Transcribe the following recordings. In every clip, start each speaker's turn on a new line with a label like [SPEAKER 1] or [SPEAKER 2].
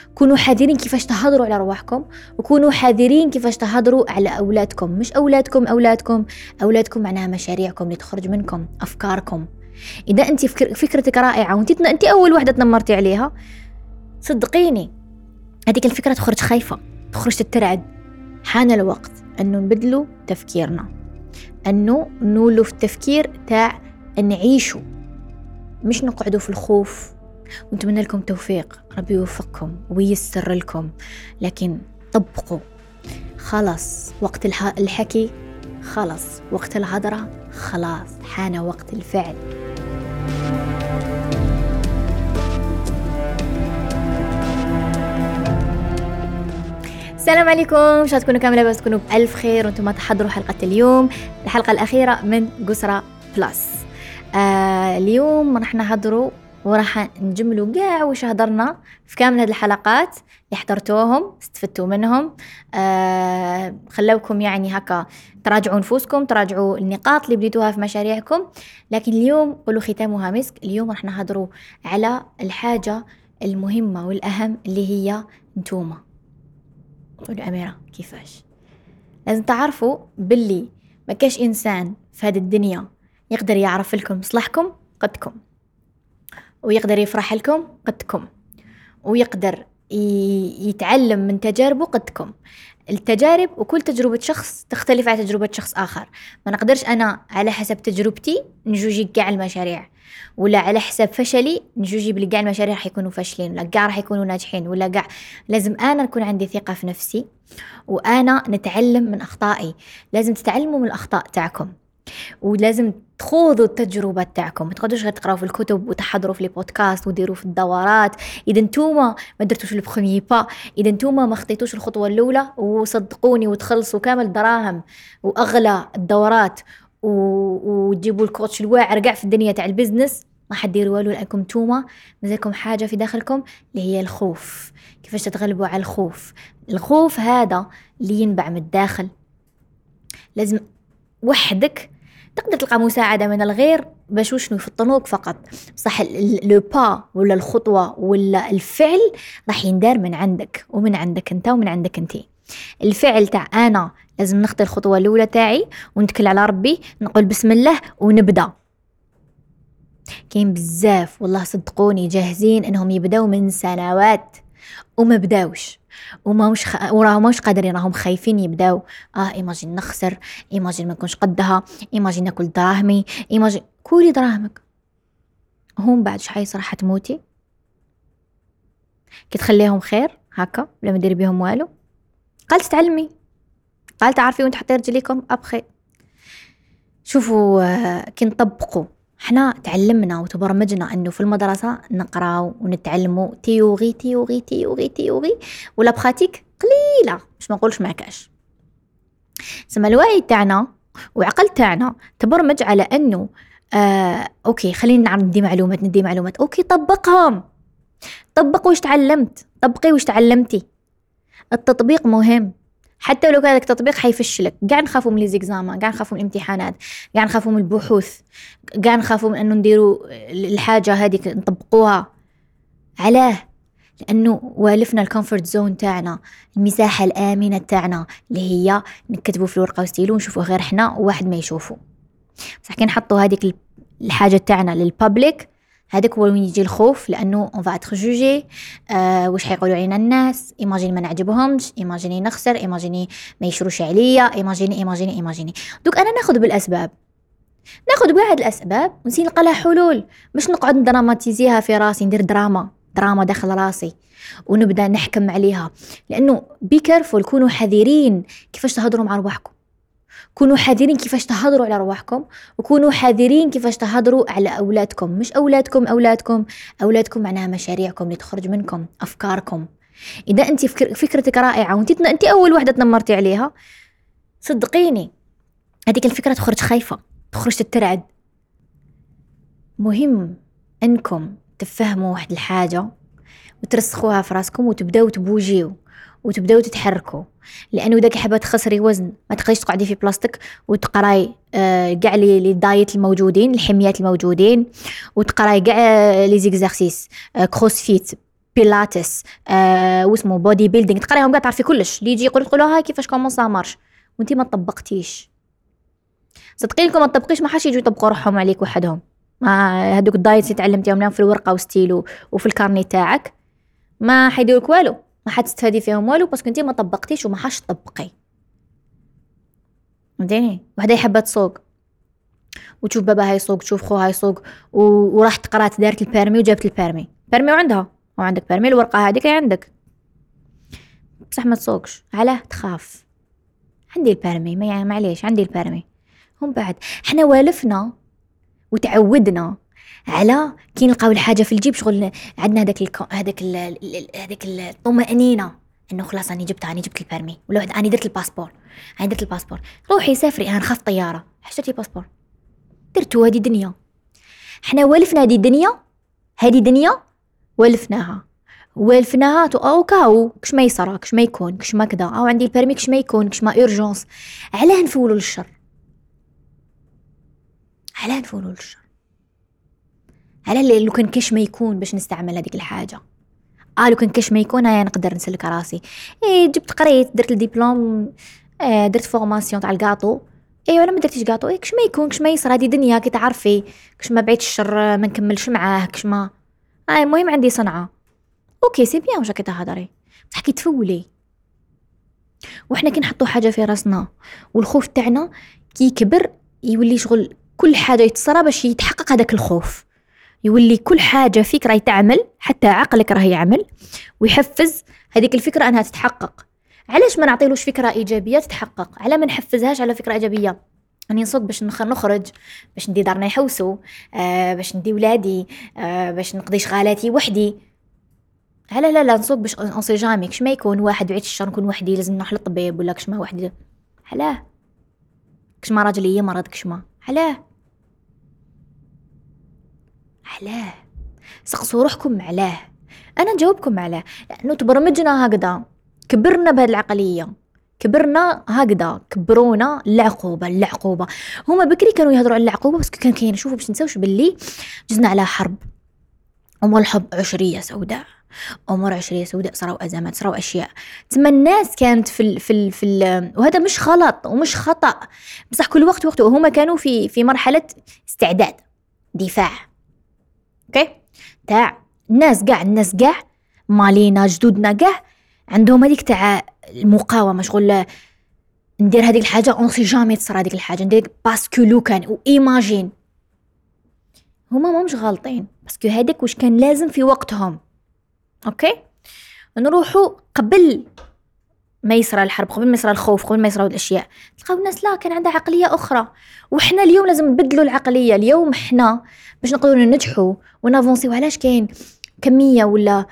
[SPEAKER 1] كونوا حذرين كيفاش تهضروا على رواحكم، وكونوا حذرين كيفاش تهضروا على أولادكم. مش أولادكم معناها مشاريعكم اللي تخرج منكم، أفكاركم. إذا أنت فكرتك رائعة وأنت أول واحدة تنمرتي عليها، صدقيني هذيك الفكرة تخرج خايفة، تخرج تترعد. حان الوقت أنه نبدلوا تفكيرنا، أنه نولوا في التفكير تاع نعيشوا، مش نقعدوا في الخوف. ونتمنى لكم توفيق، ربي يوفقكم وييسر لكم، لكن طبقوا. خلاص وقت الحكي، خلاص وقت الهضرة، خلاص حان وقت الفعل. السلام عليكم، شو تكونوا كاملة بس تكونوا بألف خير وانتم تحضروا حلقة اليوم، الحلقة الأخيرة من قسرة بلس. اليوم راح نحضروا وراح نجملوا قاع وش هضرنا في كامل هذه الحلقات اللي حضرتوهم، استفدتوا منهم، خلوكم يعني هكا تراجعوا نفوسكم، تراجعوا النقاط اللي بديتوها في مشاريعكم. لكن اليوم قولوا ختامها مسك. اليوم راح نحضروا على الحاجة المهمة والأهم اللي هي نتوما. قولوا أميرة كيفاش؟ لازم تعرفوا باللي ما كاش إنسان في هذه الدنيا يقدر يعرف لكم مصلحكم قدكم، ويقدر يفرح لكم قدكم، ويقدر يتعلم من تجاربه قدكم. التجارب وكل تجربة شخص تختلف عن تجربة شخص آخر. ما نقدرش أنا على حسب تجربتي نجوجي كاع المشاريع، ولا على حسب فشلي نجوجي بلي كاع المشاريع راح يكونوا فاشلين ولا كاع راح يكونوا ناجحين ولا كاع. لازم أنا نكون عندي ثقة في نفسي، وأنا نتعلم من أخطائي. لازم تتعلموا من الأخطاء تاعكم، ولازم تخوضوا التجربة تاعكم. ما تقعدوش غير تقراوا في الكتب وتحضروا في البودكاست وديروا في الدورات. إذا نتوما ما درتوش البخوميي با، إذا نتوما ما خطيتوش الخطوة الأولى، وصدقوني وتخلصوا كامل دراهم وأغلى الدورات وتجيبوا الكوتش الواعر قاع في الدنيا تاع البزنس، ما حد يدير والو، لأنكم توما مازالكم حاجة في داخلكم اللي هي الخوف. كيفاش تتغلبوا على الخوف؟ الخوف هذا اللي ينبع من الداخل. لازم وحدك تقدر تلقى مساعدة من الغير باش وشنو يفطنوك فقط، صح لو با ولا الخطوة ولا الفعل راح يندار من عندك ومن عندك انت ومن عندك انتي. الفعل تاع أنا لازم نخطي الخطوة الأولى تاعي ونتكل على ربي، نقول بسم الله ونبدأ. كاين بزاف والله صدقوني جاهزين انهم يبداو من سنوات وما بداوش، وراهم مش قادرين، راهم خايفين يبداو. ايماجين نخسر، ايماجين ما نكونش قدها، ايماجين ناكل دراهمي، ايماجين كولي دراهمك. هم بعد شحال راح تموتي كي تخليهم خير هكا بلا ما ديري بهم والو. قال تتعلمي، قال تعرفي وانت حطي رجليكم ابخي. شوفوا كي نطبقوا، احنا تعلمنا وتبرمجنا انه في المدرسة نقراو ونتعلموا تيوري تيوري تيوري تيوري، ولا بخاتيك قليلة، مش ما نقولش ما كاش. سما الوعي تاعنا وعقل تاعنا تبرمج على انه اوكي خلينا نعرف ندي معلومات، اوكي طبقهم، طبق وش تعلمت، طبقي وش تعلمتي. التطبيق مهم، حتى لو كان هذاك التطبيق حيفشلك. قاعد نخافوا من لي زيكزامان، قاعد نخافوا من الامتحانات، قاعد نخافوا من البحوث، قاعد نخافوا من انه نديروا الحاجه هذيك نطبقوها. علاه؟ لانه والفنا الكومفورت زون تاعنا، المساحه الامنه تاعنا اللي هي نكتبوا في الورقه وستيلو ونشوفوا غير احنا وواحد ما يشوفوا. بصح كي نحطوا هذيك الحاجه تاعنا للبابليك، هذاك هو وين يجي الخوف، لانه اون فا اتر جوجي. واش حيقولوا علينا الناس؟ ايماجيني ما نعجبهمش، ايماجيني نخسر، ايماجيني ما يشروش عليا، ايماجيني. دوك انا ناخذ بالاسباب، ناخذ بواحد الاسباب ونسي نلقى لها حلول، مش نقعد ندراماتيزيها في راسي، ندير دراما داخل راسي ونبدا نحكم عليها. لانه بيكرفول، كونوا حذرين كيفاش تهضروا مع رواحكم، كونوا حذرين كيفاش تهضروا على رواحكم، وكونوا حذرين كيفاش تهضروا على أولادكم. مش أولادكم معناها مشاريعكم اللي تخرج منكم، أفكاركم. إذا أنت فكرتك رائعة وأنت أول واحدة تنمرتي عليها، صدقيني هذيك الفكرة تخرج خايفة، تخرج تترعد. مهم أنكم تفهموا واحد الحاجة وترسخوها في راسكم وتبداو تبوجيو وتبداو تتحركوا. لانه اذا حابه تخسري وزن ما تقدريش تقعدي في بلاستيك وتقراي كاع لي دايت الموجودين، الحميات الموجودين، وتقراي كاع لي زيكزارسيس كروسفيت، بيلاتس، واسمه بودي بيلدينغ، تقريهم قاعد تعرفي كلش. اللي يجي يقول تقولوا هاي كيفاش كومون سا مارش وانتي ما طبقتيش. صدقينكم ما تطبقيش، ما حاش يجوا يطبقوا روحهم عليك وحدهم. ما هذوك الدايتس اللي تعلمتيهم اليوم في الورقه وستيلو وفي الكارني تاعك ما حيديروك والو، ما حتستفادي فيهم والو، باسكو انتي ما طبقتيش وما حاش تطبقي. فهمتيني؟ وحده يحب تسوق وتشوف باباها يسوق، تشوف خوها يسوق، وراحت قرات دارت البيرمي وجابت البيرمي وعندها، وعندك بيرمي، الورقه هذيك عندك، بصح ما تسوقش. علاه تخاف؟ عندي البيرمي، ما معليش عندي البيرمي. هم بعد حنا والفنا وتعودنا على كي نلقاو الحاجه في الجيب شغل عندنا هذاك الطمأنينه انه خلاص اني جبت البيرمي، ولا اني درت الباسبور. روحي سافري، انا نخاف طياره، حشرتي باسبور درتو. هذه دنيا، حنا والفنا هذه دنيا والفناها او كاو كش ما يصرا، كش ما يكون، كش ما كذا، او عندي البيرمي كش ما يكون، كش ما اورجونس. علاه نفولوا للشر؟ على لو كان كش ما يكون باش نستعمل هذيك الحاجه. لو كان كش ما يكون هيا نقدر نسلك راسي. جبت قريت درت الدبلوم، درت فورماسيون تاع الكاطو، ولا ما درتيش كاطو، كش ما يكون كش ما يصير، هذه دنيا كي تعرفي، كش ما بعيد الشر ما نكملش معاه، كش ما المهم عندي صنعه. اوكي سي بيان واش راكي تهضري، بصح كي تفولي. وحنا كي نحطوا حاجه في راسنا والخوف تاعنا كي يكبر يولي شغل كل حاجه يتصرى باش يتحقق هذاك الخوف، يولي كل حاجه فيك راهي تعمل، حتى عقلك راه يعمل ويحفز هذيك الفكره انها تتحقق. علاش ما نعطيلوش فكره ايجابيه تتحقق؟ على ما نحفزهاش على فكره ايجابيه؟ راني نسوق باش نخرج، باش ندي دارنا يحوسوا، باش ندي ولادي، باش نقضي شغالاتي وحدي. لا نسوق باش اون سي جامي كش ما يكون واحد بعيد الشر نكون وحدي لازم نروح للطبيب، ولا كش ما وحدي. علاه؟ كش ما راجلي يمرض، كش ما علاه سقسوا روحكم علاه. انا نجاوبكم علاه، لانه تبرمجنا هكذا، كبرنا بهذه العقليه، كبرنا هكذا، كبرونا العقوبه. هما بكري كانوا يهضروا على العقوبه بس كان كاين، شوفوا باش نساوش باللي جزنا على حرب، امور الحب عشريه سوداء، صراو ازمات، صراو اشياء. تما الناس كانت في وهذا مش غلط ومش خطا، بصح كل وقت وقته. هما كانوا في مرحله استعداد، دفاع. اوكي تاع الناس كاع مالينا جدودنا كاع عندهم هذيك تاع المقاومه، شغل ندير هذيك الحاجه اون سي جامي تصرا هذيك الحاجه، ندير باسكو لو كان او ايماجين. هما مش غالطين، باسكو هذاك واش كان لازم في وقتهم. اوكي نروحوا قبل ما يصرى الحرب، قبل ما يصرى الخوف، قبل ما يصرى الاشياء، تلقاو الناس لا كان عندها عقليه اخرى. وحنا اليوم لازم نبدلوا العقليه. اليوم حنا باش نقدروا ننجحوا ونافونسيو، علاش كاين كميه ولا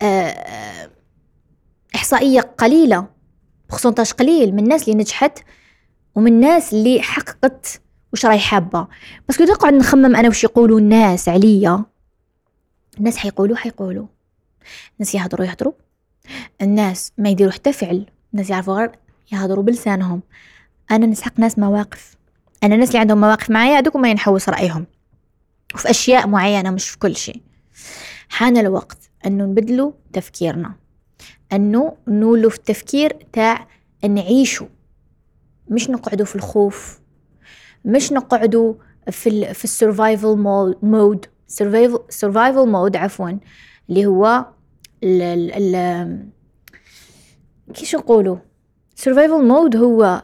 [SPEAKER 1] احصائيه قليله، برسنتاج قليل من الناس اللي نجحت ومن الناس اللي حققت وش راهي حابه. بس كنت نقعد نخمم انا وش يقولوا الناس عليا. الناس حيقولوا الناس يهضروا، الناس ما يديروا حتى فعل، الناس يعرفوا غير يهضروا بلسانهم. انا نسحق ناس مواقف، انا الناس اللي عندهم مواقف معايا هذوك ما ينحوس رايهم وفي اشياء معينه مش في كل شيء. حان الوقت انه نبدلوا تفكيرنا، انه نولوا في التفكير تاع نعيشوا، مش نقعدوا في الخوف، مش نقعدوا في السرفايفل مود عفوا، اللي هو كيش نقولوا سرفايفل مود، هو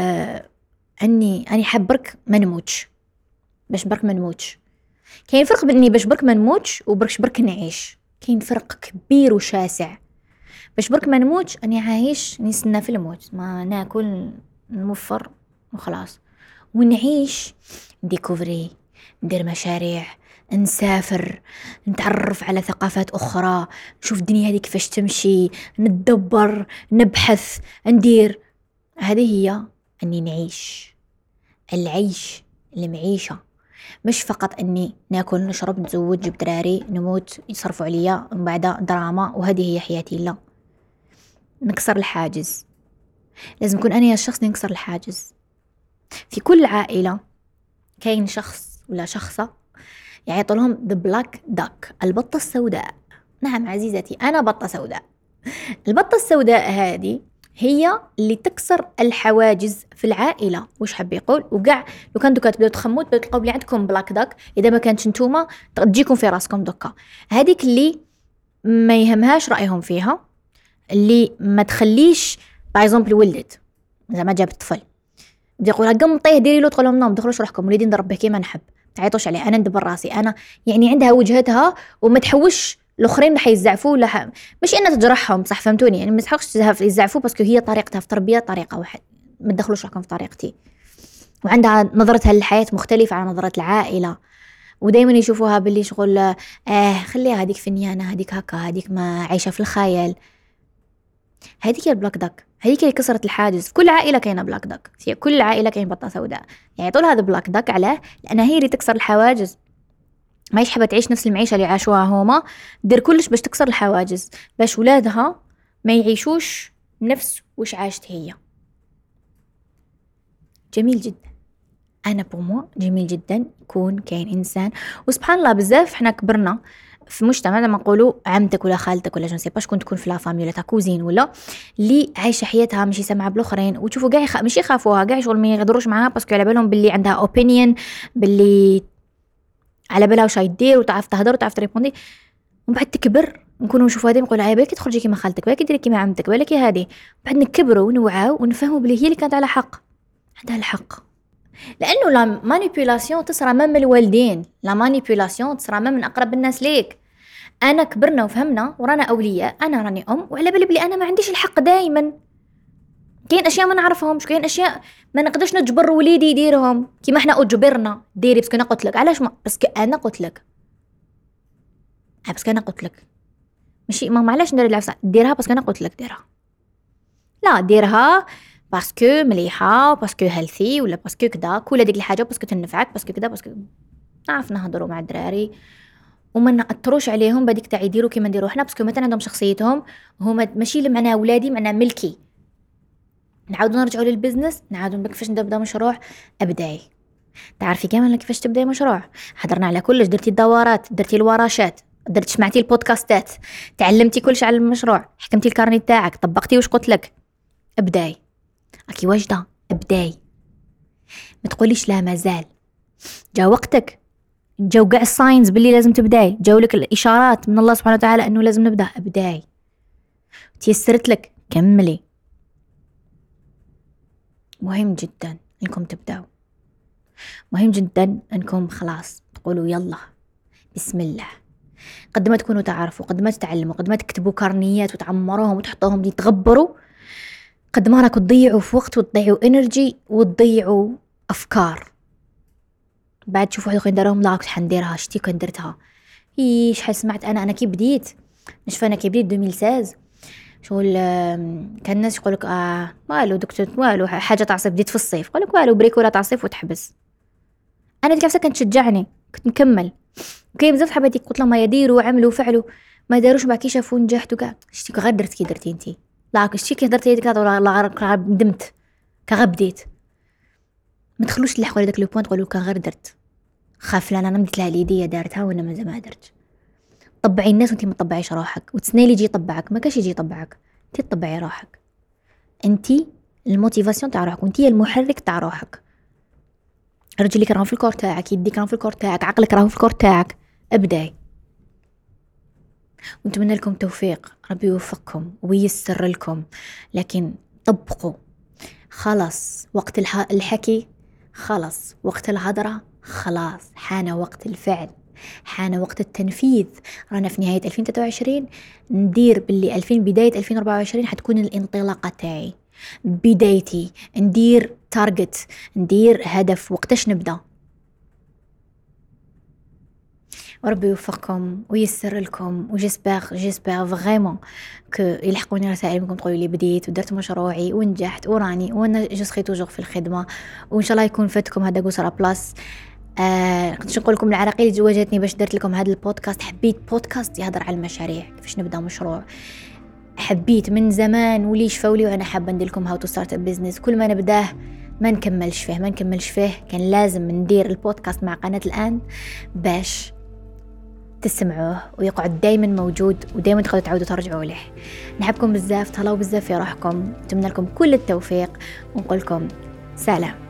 [SPEAKER 1] اني حاب برك ما نموتش، باش برك ما نموتش. كاين فرق بين اني باش برك ما نموتش وبركش برك نعيش، كاين فرق كبير وشاسع. باش برك ما نموتش اني عايش نستنى في الموت، ما ناكل نوفر وخلاص. ونعيش ديكوفري، ندير مشاريع، نسافر، نتعرف على ثقافات أخرى، نشوف الدنيا هذه كيفاش تمشي، نتدبر، نبحث، ندير. هذه هي أني نعيش، العيش، المعيشة، مش فقط أني ناكل نشرب نتزوج جيب دراري نموت يصرفوا عليا ومن بعد دراما وهذه هي حياتي. لا، نكسر الحاجز. لازم يكون أنا الشخص اللي نكسر الحاجز. في كل عائلة كاين شخص ولا شخصة يعيطوا لهم the black duck، البطة السوداء. نعم عزيزتي، أنا بطة سوداء. البطة السوداء هذه هي اللي تكسر الحواجز في العائلة. وش حب يقول؟ وقع لو كان دوكا تبداو تخموا تبداو تلقاو بلي عندكم بلاك داك، إذا ما كانتش نتوما تجيكم في راسكم دوكا. هذيك اللي ما يهمهاش رأيهم فيها، اللي ما تخليش بايزومبل ولدت زعما جابت طفل بدي يقولها قمطيه ديري له، تقول لهم نوم دخلوش روحكم وليدي نربيه كيما نحب، تعيطوش عليه، انا ندبر راسي انا. يعني عندها وجهتها وما تحوش الاخرين رح يزعفوا ولا مش انها تجرحهم، صح فهمتوني؟ يعني ما تحقش يزعفوا باسكو هي طريقتها في تربيه طريقه واحد، ما تدخلوش روحكم في طريقتي. وعندها نظرتها للحياه مختلفه عن نظره العائله، ودايما يشوفوها باللي شغل خليها هذيك فنيانه، هذيك هكا، هذيك ما عايشه في الخيال. هذيك هي البلاك داك، هذيك اللي كسرت الحاجز. في كل عائله كاينه بلاك داك، في كل عائله كاين بطه سوداء. يعني طول هذا بلاك داك علاه؟ لانها هي اللي تكسر الحواجز، ما حابه تعيش نفس المعيشه اللي عاشوها هما، دير كلش باش تكسر الحواجز، باش ولادها ما يعيشوش نفس وش عاشت هي. جميل جدا، انا بومو جميل جدا يكون كاين انسان. وسبحان الله بزاف حنا كبرنا في مجتمع لما نقولوا عمتك ولا خالتك ولا جونسي باش تكون في لا فامي ولا تا كوزين ولا اللي عايشه حياتها ماشي سامعه بالاخرين، وتشوفوا كاع ماشي يخافوها كاع شغل ما يغدروش معاها باسكو على بالهم باللي عندها اوبينيون، باللي على بالها واش يدير وتعرف تهضر وتعرف تريبوندي. ومن بعد تكبر نكونوا نشوفوا هذه نقول عيب بالك تخرجي كيما خالتك، بالك ديري كيما عمتك، بالك هذه. بعد نكبروا ونوعاو ونفهموا بلي هي اللي كانت على حق، عندها الحق. لانه لا مانيبيولاسيون تصرى من الوالدين، لا مانيبيولاسيون تصرى من اقرب الناس ليك. انا كبرنا وفهمنا ورانا اولياء، انا راني ام وعلى بالي بلي انا ما عنديش الحق دائما. كاين اشياء ما نعرفهمش، كاين اشياء ما نقدرش نجبر وليدي يديرهم كيما احنا اجبرنا ديري باسكو انا قلت لك. علاش؟ ما باسكو انا قلت لك، باسكو انا قلت لك. ماشي ماما علاش ندير العفسه؟ ديرها باسكو انا قلت لك ديرها. لا ديرها باسكو مليحه، باسكو هيلثي، ولا باسكو كدا، كل ديك الحاجه باسكو تنفعك، باسكو كدا باسكو. نعرف نهضروا مع الدراري وما نأثروش عليهم بديك تاع يديروا كيما نديروا حنا، باسكو مثلا عندهم شخصيتهم هما ماشي معنا اولادي، معنا ملكي. نعاودوا نرجعوا للبزنس، نعاودوا كيفاش نبدا مشروع. ابداي تعرفي كامل كيفاش تبداي مشروع، هضرنا على كلش، درتي الدورات، درتي الورشات، سمعتي البودكاستات، تعلمتي كلش على المشروع، حكمتي الكارني تاعك، طبقتي واش قلت لك. ابداي راكي واجده، ابداي. ما تقوليش لا مازال، جا وقتك، جاو كاع الساينز باللي لازم تبداي، جاو لك الاشارات من الله سبحانه وتعالى انه لازم نبدا. ابداي، تيسرت لك كملي. مهم جدا انكم تبداو، مهم جدا انكم خلاص تقولوا يلا بسم الله. قد ما تكونوا تعرفوا، قد ما تتعلموا، قد ما تكتبوا كارنيات وتعمروهم وتحطوهم يتغبروا، قد ما راكوا تضيعوا في وقت وتضيعوا انرجي وتضيعوا افكار. بعد تشوفوا واحد اخرين داروهم، لا كنت حنديرها، شتي كنت درتها. شحال سمعت انا كي بديت نشوف، انا كي بديت 2016 شغل كان الناس يقولك والو دكتور والو حاجه تاع صيف، بديت في الصيف يقولك والو بريكولا تاع صيف وتحبس. انا ديك الساعه كانت تشجعني، كنت نكمل. وكاين بزاف حبايبي قلت لهم يديروا وعملوا وفعلوا، ما داروش. بعد كي شافوا نجحت وكاع شتي غير درت كي درتي انتي، لا شتي كي درتي هذيك لا ندمت كغا بديت. ما تخلوش تلحقوا على داك لو بوين تقولوا كان غير درت، خاف لا انا مديت لها اليديه دارتها وانا مازال ما درت. طبعي الناس وانتي ما تطبعيش روحك، وتسناي لي يجي يطبعك، ما كاش يجي يطبعك، انتي تطبعي روحك. انتي الموتيفاسيون تاع روحك، وانتي المحرك تاع روحك. رجليك راهو في الكور تاعك، يديك راهو في الكور تاعك، عقلك راهو في الكور تاعك. ابداي. ونتمنى لكم توفيق، ربي يوفقكم وييسر لكم، لكن طبقوا. خلاص وقت الحكي، خلاص وقت الهضرة، خلاص حان وقت الفعل، حان وقت التنفيذ. رانا في نهاية 2023، ندير باللي بداية 2024 حتكون الانطلاقة تاعي، بدايتي. ندير تارجت، ندير هدف، وقتاش نبدأ. وربي يوفقكم ويسر لكم، وجيسبر فريمون كو يلحقوني رسائل منكم تقولوا لي بديت ودرت مشروعي ونجحت وراني وانا جو سخي توجور في الخدمه، وان شاء الله يكون فاتكم هذا قصرى بلاس. كنت نقول لكم العراقيل اللي واجهتني باش درت لكم هذا البودكاست. حبيت بودكاست يهضر على المشاريع، كيفاش نبدا مشروع. حبيت من زمان ولي شفاولي وانا حابه ندير لكم هاو تو ستارت ا بزنس. كل ما نبداه ما نكملش فيه، كان لازم ندير البودكاست مع قناه الان باش تسمعوه ويقعد دايما موجود ودايما تقدروا تعودوا ترجعوا له. نحبكم بزاف، تهلاو بزاف في روحكم، نتمنى لكم كل التوفيق ونقول لكم سلام.